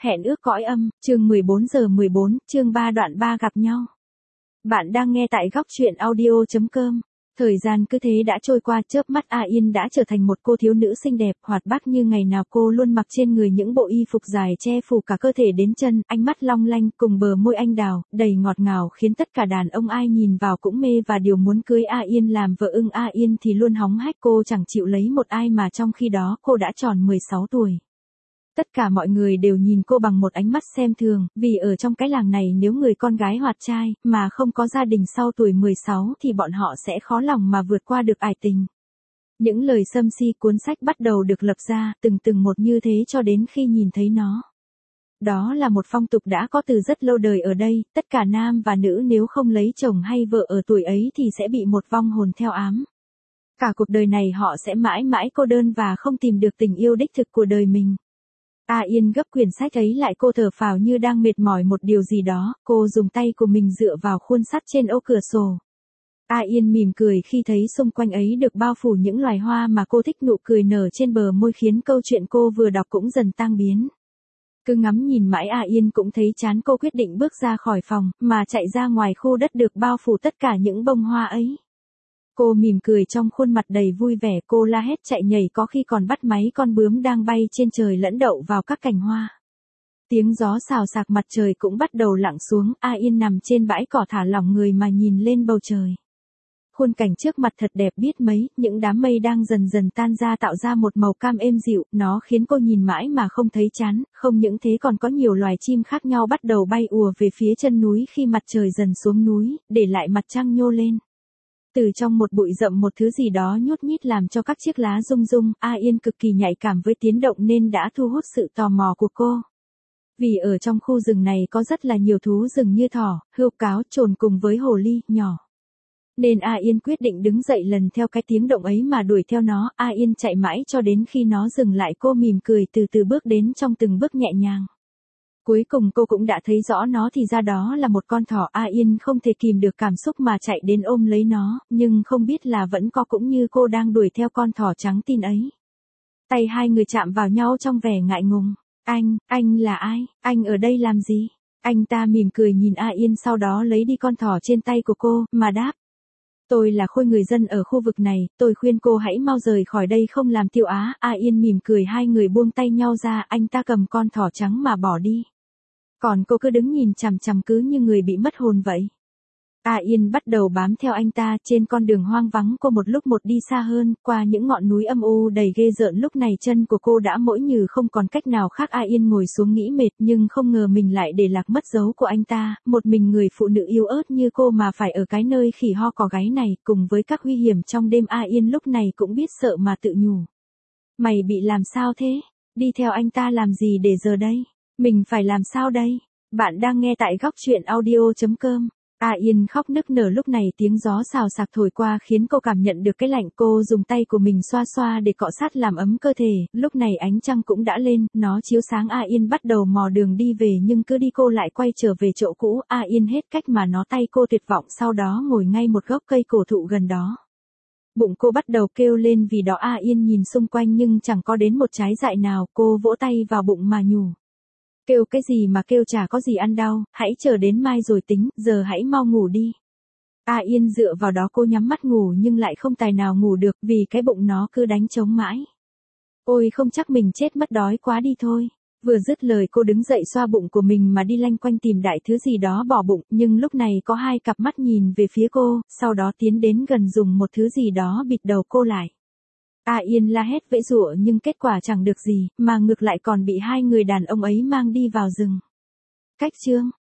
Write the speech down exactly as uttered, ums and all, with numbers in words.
Hẹn ước cõi âm, chương mười bốn giờ mười bốn, chương ba đoạn ba gặp nhau. Bạn đang nghe tại góc truyện audio chấm com. Thời gian cứ thế đã trôi qua, chớp mắt A Yên đã trở thành một cô thiếu nữ xinh đẹp, hoạt bát như ngày nào. Cô luôn mặc trên người những bộ y phục dài che phủ cả cơ thể đến chân, ánh mắt long lanh cùng bờ môi anh đào, đầy ngọt ngào khiến tất cả đàn ông ai nhìn vào cũng mê và điều muốn cưới A Yên làm vợ. Ưng A Yên thì luôn hóng hách, cô chẳng chịu lấy một ai mà trong khi đó cô đã tròn mười sáu tuổi. Tất cả mọi người đều nhìn cô bằng một ánh mắt xem thường, vì ở trong cái làng này nếu người con gái hoạt trai, mà không có gia đình sau tuổi mười sáu thì bọn họ sẽ khó lòng mà vượt qua được ải tình. Những lời xâm si cuốn sách bắt đầu được lập ra, từng từng một như thế cho đến khi nhìn thấy nó. Đó là một phong tục đã có từ rất lâu đời ở đây, tất cả nam và nữ nếu không lấy chồng hay vợ ở tuổi ấy thì sẽ bị một vong hồn theo ám. Cả cuộc đời này họ sẽ mãi mãi cô đơn và không tìm được tình yêu đích thực của đời mình. A Yên gấp quyển sách ấy lại, cô thở phào như đang mệt mỏi một điều gì đó, cô dùng tay của mình dựa vào khuôn sắt trên ô cửa sổ. A Yên mỉm cười khi thấy xung quanh ấy được bao phủ những loài hoa mà cô thích, nụ cười nở trên bờ môi khiến câu chuyện cô vừa đọc cũng dần tan biến. Cứ ngắm nhìn mãi A Yên cũng thấy chán, cô quyết định bước ra khỏi phòng, mà chạy ra ngoài khu đất được bao phủ tất cả những bông hoa ấy. Cô mỉm cười trong khuôn mặt đầy vui vẻ, cô la hét chạy nhảy, có khi còn bắt máy con bướm đang bay trên trời lẫn đậu vào các cành hoa. Tiếng gió xào xạc, mặt trời cũng bắt đầu lặn xuống, A Yên nằm trên bãi cỏ thả lỏng người mà nhìn lên bầu trời. Khuôn cảnh trước mặt thật đẹp biết mấy, những đám mây đang dần dần tan ra tạo ra một màu cam êm dịu, nó khiến cô nhìn mãi mà không thấy chán, không những thế còn có nhiều loài chim khác nhau bắt đầu bay ùa về phía chân núi khi mặt trời dần xuống núi, để lại mặt trăng nhô lên. Từ trong một bụi rậm một thứ gì đó nhút nhít làm cho các chiếc lá rung rung, A Yên cực kỳ nhạy cảm với tiếng động nên đã thu hút sự tò mò của cô. Vì ở trong khu rừng này có rất là nhiều thú rừng như thỏ, hươu, cáo, chồn cùng với hồ ly nhỏ. Nên A Yên quyết định đứng dậy lần theo cái tiếng động ấy mà đuổi theo nó. A Yên chạy mãi cho đến khi nó dừng lại, cô mỉm cười từ từ bước đến trong từng bước nhẹ nhàng. Cuối cùng cô cũng đã thấy rõ nó, thì ra đó là một con thỏ. A Yên không thể kìm được cảm xúc mà chạy đến ôm lấy nó, nhưng không biết là vẫn có cũng như cô đang đuổi theo con thỏ trắng tin ấy. Tay hai người chạm vào nhau trong vẻ ngại ngùng. Anh, anh là ai? Anh ở đây làm gì? Anh ta mỉm cười nhìn A Yên, sau đó lấy đi con thỏ trên tay của cô, mà đáp. Tôi là Khôi, người dân ở khu vực này, tôi khuyên cô hãy mau rời khỏi đây không làm tiêu á. A Yên mỉm cười, hai người buông tay nhau ra, anh ta cầm con thỏ trắng mà bỏ đi. Còn cô cứ đứng nhìn chằm chằm cứ như người bị mất hồn vậy. A Yên bắt đầu bám theo anh ta trên con đường hoang vắng, cô một lúc một đi xa hơn, qua những ngọn núi âm u đầy ghê rợn. Lúc này chân của cô đã mỏi như không còn cách nào khác. A Yên ngồi xuống nghĩ mệt, nhưng không ngờ mình lại để lạc mất dấu của anh ta, một mình người phụ nữ yếu ớt như cô mà phải ở cái nơi khỉ ho cò gáy này, cùng với các nguy hiểm trong đêm. A Yên lúc này cũng biết sợ mà tự nhủ. Mày bị làm sao thế? Đi theo anh ta làm gì để giờ đây? Mình phải làm sao đây? Bạn đang nghe tại góc truyện audio chấm com. A Yên khóc nức nở, lúc này tiếng gió xào xạc thổi qua khiến cô cảm nhận được cái lạnh. Cô dùng tay của mình xoa xoa để cọ sát làm ấm cơ thể. Lúc này ánh trăng cũng đã lên, nó chiếu sáng. A Yên bắt đầu mò đường đi về, nhưng cứ đi cô lại quay trở về chỗ cũ. A Yên hết cách mà nó, tay cô tuyệt vọng, sau đó ngồi ngay một gốc cây cổ thụ gần đó. Bụng cô bắt đầu kêu lên vì đó. A Yên nhìn xung quanh nhưng chẳng có đến một trái dại nào. Cô vỗ tay vào bụng mà nhủ. Kêu cái gì mà kêu, chả có gì ăn đau, hãy chờ đến mai rồi tính, giờ hãy mau ngủ đi. A Yên dựa vào đó, cô nhắm mắt ngủ nhưng lại không tài nào ngủ được vì cái bụng nó cứ đánh trống mãi. Ôi không, chắc mình chết mất, đói quá đi thôi. Vừa dứt lời cô đứng dậy xoa bụng của mình mà đi lanh quanh tìm đại thứ gì đó bỏ bụng, nhưng lúc này có hai cặp mắt nhìn về phía cô, sau đó tiến đến gần dùng một thứ gì đó bịt đầu cô lại. A Yên la hét vẫy giụa nhưng kết quả chẳng được gì, mà ngược lại còn bị hai người đàn ông ấy mang đi vào rừng. Cách chương